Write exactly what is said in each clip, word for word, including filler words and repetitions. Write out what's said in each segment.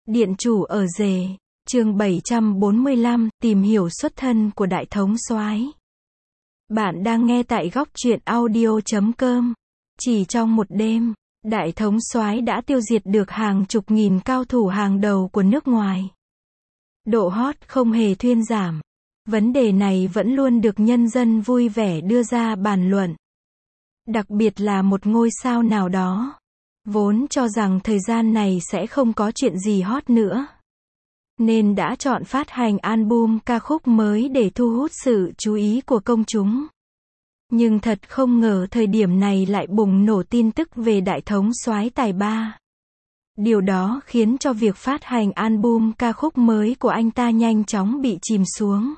Điện chủ ở rể, chương bảy trăm bốn mươi lăm, tìm hiểu xuất thân của Đại Thống Soái. Bạn đang nghe tại góc truyện audio chấm com. Chỉ trong một đêm, Đại Thống Soái đã tiêu diệt được hàng chục nghìn cao thủ hàng đầu của nước ngoài. Độ hot không hề thuyên giảm. Vấn đề này vẫn luôn được nhân dân vui vẻ đưa ra bàn luận. Đặc biệt là một ngôi sao nào đó, vốn cho rằng thời gian này sẽ không có chuyện gì hot nữa, nên đã chọn phát hành album ca khúc mới để thu hút sự chú ý của công chúng. Nhưng thật không ngờ thời điểm này lại bùng nổ tin tức về Đại Thống Soái tài ba. Điều đó khiến cho việc phát hành album ca khúc mới của anh ta nhanh chóng bị chìm xuống.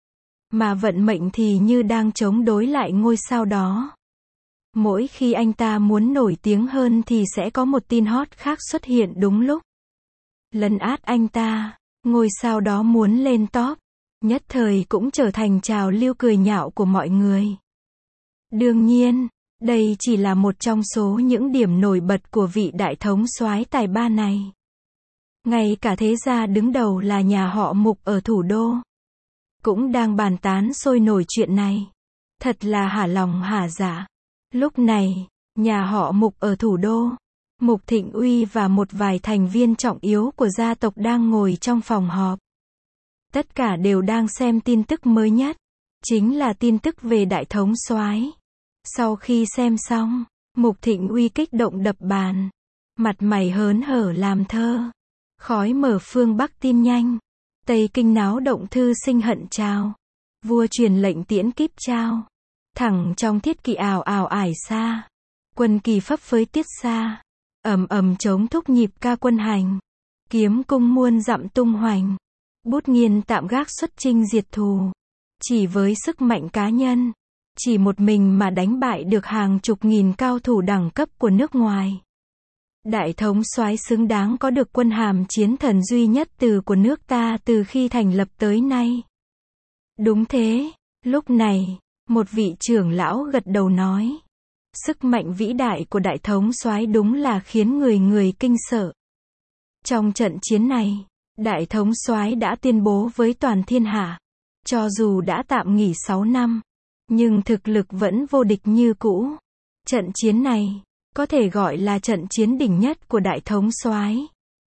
Mà vận mệnh thì như đang chống đối lại ngôi sao đó. Mỗi khi anh ta muốn nổi tiếng hơn thì sẽ có một tin hot khác xuất hiện đúng lúc, lấn át anh ta. Ngôi sao đó muốn lên top, nhất thời cũng trở thành trào lưu cười nhạo của mọi người. Đương nhiên, đây chỉ là một trong số những điểm nổi bật của vị Đại Thống Soái tài ba này. Ngay cả thế gia đứng đầu là nhà họ Mục ở thủ đô cũng đang bàn tán sôi nổi chuyện này. Thật là hả lòng hả dạ. Lúc này, nhà họ Mục ở thủ đô, Mục Thịnh Uy và một vài thành viên trọng yếu của gia tộc đang ngồi trong phòng họp. Tất cả đều đang xem tin tức mới nhất, chính là tin tức về Đại Thống Soái. Sau khi xem xong, Mục Thịnh Uy kích động đập bàn, mặt mày hớn hở làm thơ. Khói mở phương Bắc tin nhanh, Tây Kinh náo động thư sinh hận trao, vua truyền lệnh tiễn kíp trao. Thẳng trong thiết kỵ ào ào ải xa, quân kỳ phấp phới tiết xa, ầm ầm chống thúc nhịp ca quân hành, kiếm cung muôn dặm tung hoành, bút nghiên tạm gác xuất chinh diệt thù. Chỉ với sức mạnh cá nhân, chỉ một mình mà đánh bại được hàng chục nghìn cao thủ đẳng cấp của nước ngoài. Đại Thống Soái xứng đáng có được quân hàm chiến thần duy nhất từ của nước ta từ khi thành lập tới nay. Đúng thế, lúc này, một vị trưởng lão gật đầu nói, sức mạnh vĩ đại của Đại Thống Soái đúng là khiến người người kinh sợ. Trong trận chiến này, Đại Thống Soái đã tuyên bố với toàn thiên hạ, cho dù đã tạm nghỉ sáu năm, nhưng thực lực vẫn vô địch như cũ. Trận chiến này có thể gọi là trận chiến đỉnh nhất của Đại Thống Soái.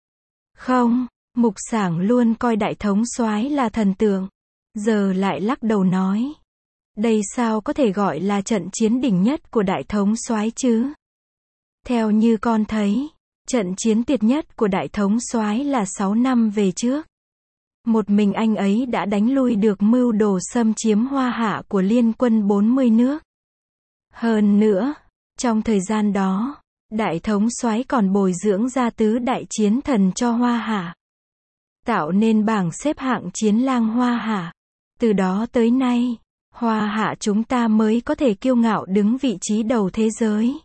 Không, Mục Sảng luôn coi Đại Thống Soái là thần tượng, giờ lại lắc đầu nói, đây sao có thể gọi là trận chiến đỉnh nhất của Đại Thống Soái chứ? Theo như con thấy, trận chiến tuyệt nhất của Đại Thống Soái là sáu năm về trước. Một mình anh ấy đã đánh lui được mưu đồ xâm chiếm Hoa Hạ của liên quân bốn mươi nước. Hơn nữa, trong thời gian đó, Đại Thống Soái còn bồi dưỡng ra tứ đại chiến thần cho Hoa Hạ, tạo nên bảng xếp hạng chiến lang Hoa Hạ. Từ đó tới nay, Hoa Hạ chúng ta mới có thể kiêu ngạo đứng vị trí đầu thế giới.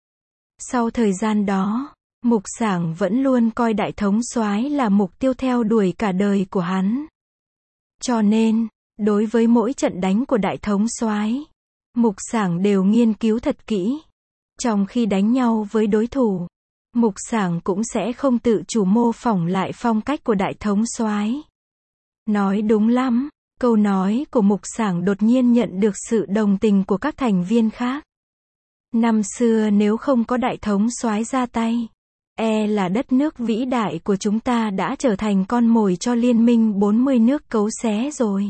Sau thời gian đó, Mục Sảng vẫn luôn coi Đại Thống Soái là mục tiêu theo đuổi cả đời của hắn. Cho nên, đối với mỗi trận đánh của Đại Thống Soái, Mục Sảng đều nghiên cứu thật kỹ. Trong khi đánh nhau với đối thủ, Mục Sảng cũng sẽ không tự chủ mô phỏng lại phong cách của Đại Thống Soái. Nói đúng lắm. Câu nói của Mục Sảng đột nhiên nhận được sự đồng tình của các thành viên khác. Năm xưa nếu không có Đại Thống Soái ra tay, e là đất nước vĩ đại của chúng ta đã trở thành con mồi cho liên minh bốn mươi nước cấu xé rồi.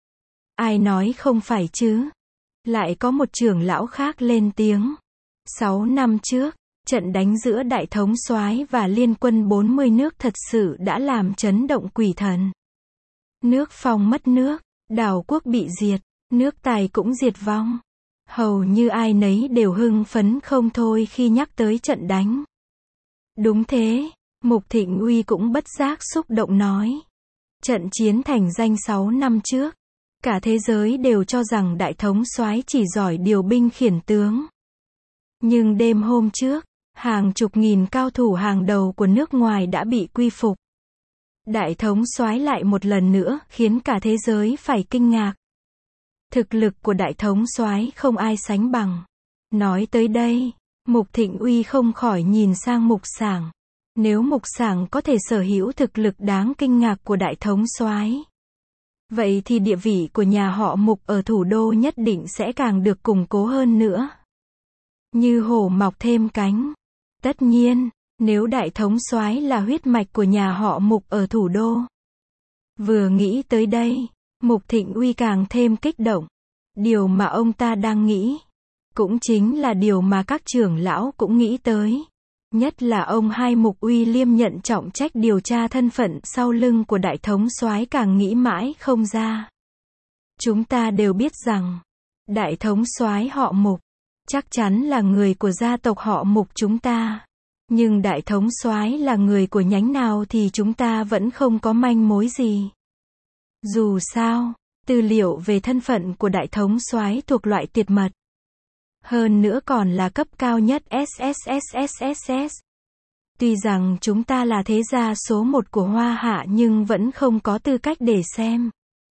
Ai nói không phải chứ? Lại có một trưởng lão khác lên tiếng. Sáu năm trước, trận đánh giữa Đại Thống Soái và liên quân bốn mươi nước thật sự đã làm chấn động quỷ thần. Nước Phong mất nước, đảo quốc bị diệt, nước Tài cũng diệt vong. Hầu như ai nấy đều hưng phấn không thôi khi nhắc tới trận đánh. Đúng thế, Mục Thịnh Uy cũng bất giác xúc động nói. Trận chiến thành danh sáu năm trước, cả thế giới đều cho rằng Đại Thống Soái chỉ giỏi điều binh khiển tướng. Nhưng đêm hôm trước, hàng chục nghìn cao thủ hàng đầu của nước ngoài đã bị quy phục. Đại Thống Soái lại một lần nữa khiến cả thế giới phải kinh ngạc. Thực lực của Đại Thống Soái không ai sánh bằng. Nói tới đây, Mục Thịnh Uy không khỏi nhìn sang Mục Sảng. Nếu Mục Sảng có thể sở hữu thực lực đáng kinh ngạc của đại thống soái, vậy thì địa vị của nhà họ Mục ở thủ đô nhất định sẽ càng được củng cố hơn nữa. Như hổ mọc thêm cánh. Tất nhiên, nếu đại thống soái là huyết mạch của nhà họ Mục ở thủ đô. Vừa nghĩ tới đây, Mục Thịnh Uy càng thêm kích động. Điều mà ông ta đang nghĩ, cũng chính là điều mà các trưởng lão cũng nghĩ tới. Nhất là ông hai Mục Uy Liêm nhận trọng trách điều tra thân phận sau lưng của đại thống soái càng nghĩ mãi không ra. Chúng ta đều biết rằng, đại thống soái họ Mục, chắc chắn là người của gia tộc họ Mục chúng ta. Nhưng đại thống soái là người của nhánh nào thì chúng ta vẫn không có manh mối gì. Dù sao, tư liệu về thân phận của đại thống soái thuộc loại tuyệt mật. Hơn nữa còn là cấp cao nhất ét ét ét ét ét ét. Tuy rằng chúng ta là thế gia số một của Hoa Hạ nhưng vẫn không có tư cách để xem.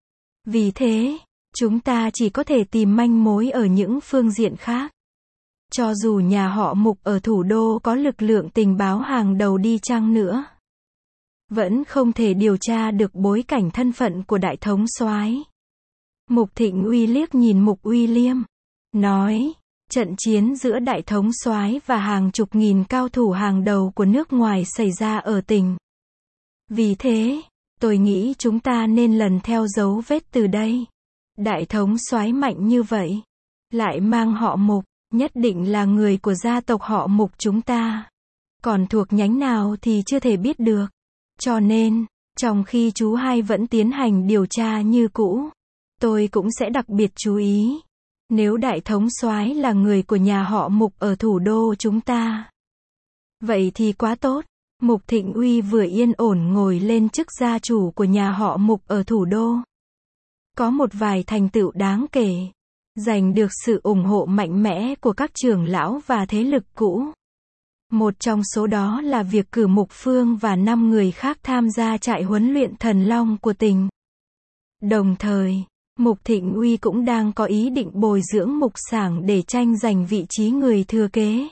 Vì thế, chúng ta chỉ có thể tìm manh mối ở những phương diện khác. Cho dù nhà họ Mục ở thủ đô có lực lượng tình báo hàng đầu đi chăng nữa, vẫn không thể điều tra được bối cảnh thân phận của đại thống soái. Mục Thịnh Uy liếc nhìn Mục Uy Liêm, nói, trận chiến giữa đại thống soái và hàng chục nghìn cao thủ hàng đầu của nước ngoài xảy ra ở tỉnh. Vì thế, tôi nghĩ chúng ta nên lần theo dấu vết từ đây. Đại thống soái mạnh như vậy, lại mang họ Mục, nhất định là người của gia tộc họ Mục chúng ta. Còn thuộc nhánh nào thì chưa thể biết được. Cho nên, trong khi chú hai vẫn tiến hành điều tra như cũ, tôi cũng sẽ đặc biệt chú ý. Nếu đại thống soái là người của nhà họ Mục ở thủ đô chúng ta, vậy thì quá tốt. Mục Thịnh Uy vừa yên ổn ngồi lên chức gia chủ của nhà họ Mục ở thủ đô. Có một vài thành tựu đáng kể, giành được sự ủng hộ mạnh mẽ của các trưởng lão và thế lực cũ. Một trong số đó là việc cử Mục Phương và năm người khác tham gia trại huấn luyện thần long của tỉnh. Đồng thời, Mục Thịnh Uy cũng đang có ý định bồi dưỡng Mục Sảng để tranh giành vị trí người thừa kế.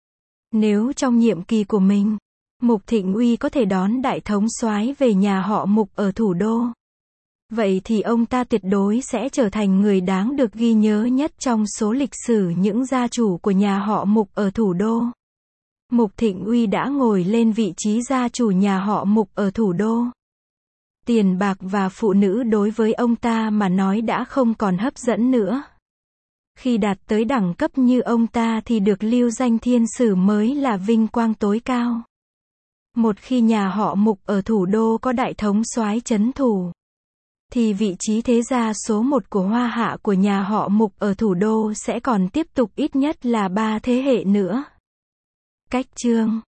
Nếu trong nhiệm kỳ của mình, Mục Thịnh Uy có thể đón đại thống soái về nhà họ Mục ở thủ đô, vậy thì ông ta tuyệt đối sẽ trở thành người đáng được ghi nhớ nhất trong số lịch sử những gia chủ của nhà họ Mục ở thủ đô. Mục Thịnh Uy đã ngồi lên vị trí gia chủ nhà họ Mục ở thủ đô. Tiền bạc và phụ nữ đối với ông ta mà nói đã không còn hấp dẫn nữa. Khi đạt tới đẳng cấp như ông ta thì được lưu danh thiên sử mới là vinh quang tối cao. Một khi nhà họ Mục ở thủ đô có đại thống soái trấn thủ, thì vị trí thế gia số một của Hoa Hạ của nhà họ Mục ở thủ đô sẽ còn tiếp tục ít nhất là ba thế hệ nữa. Cách chương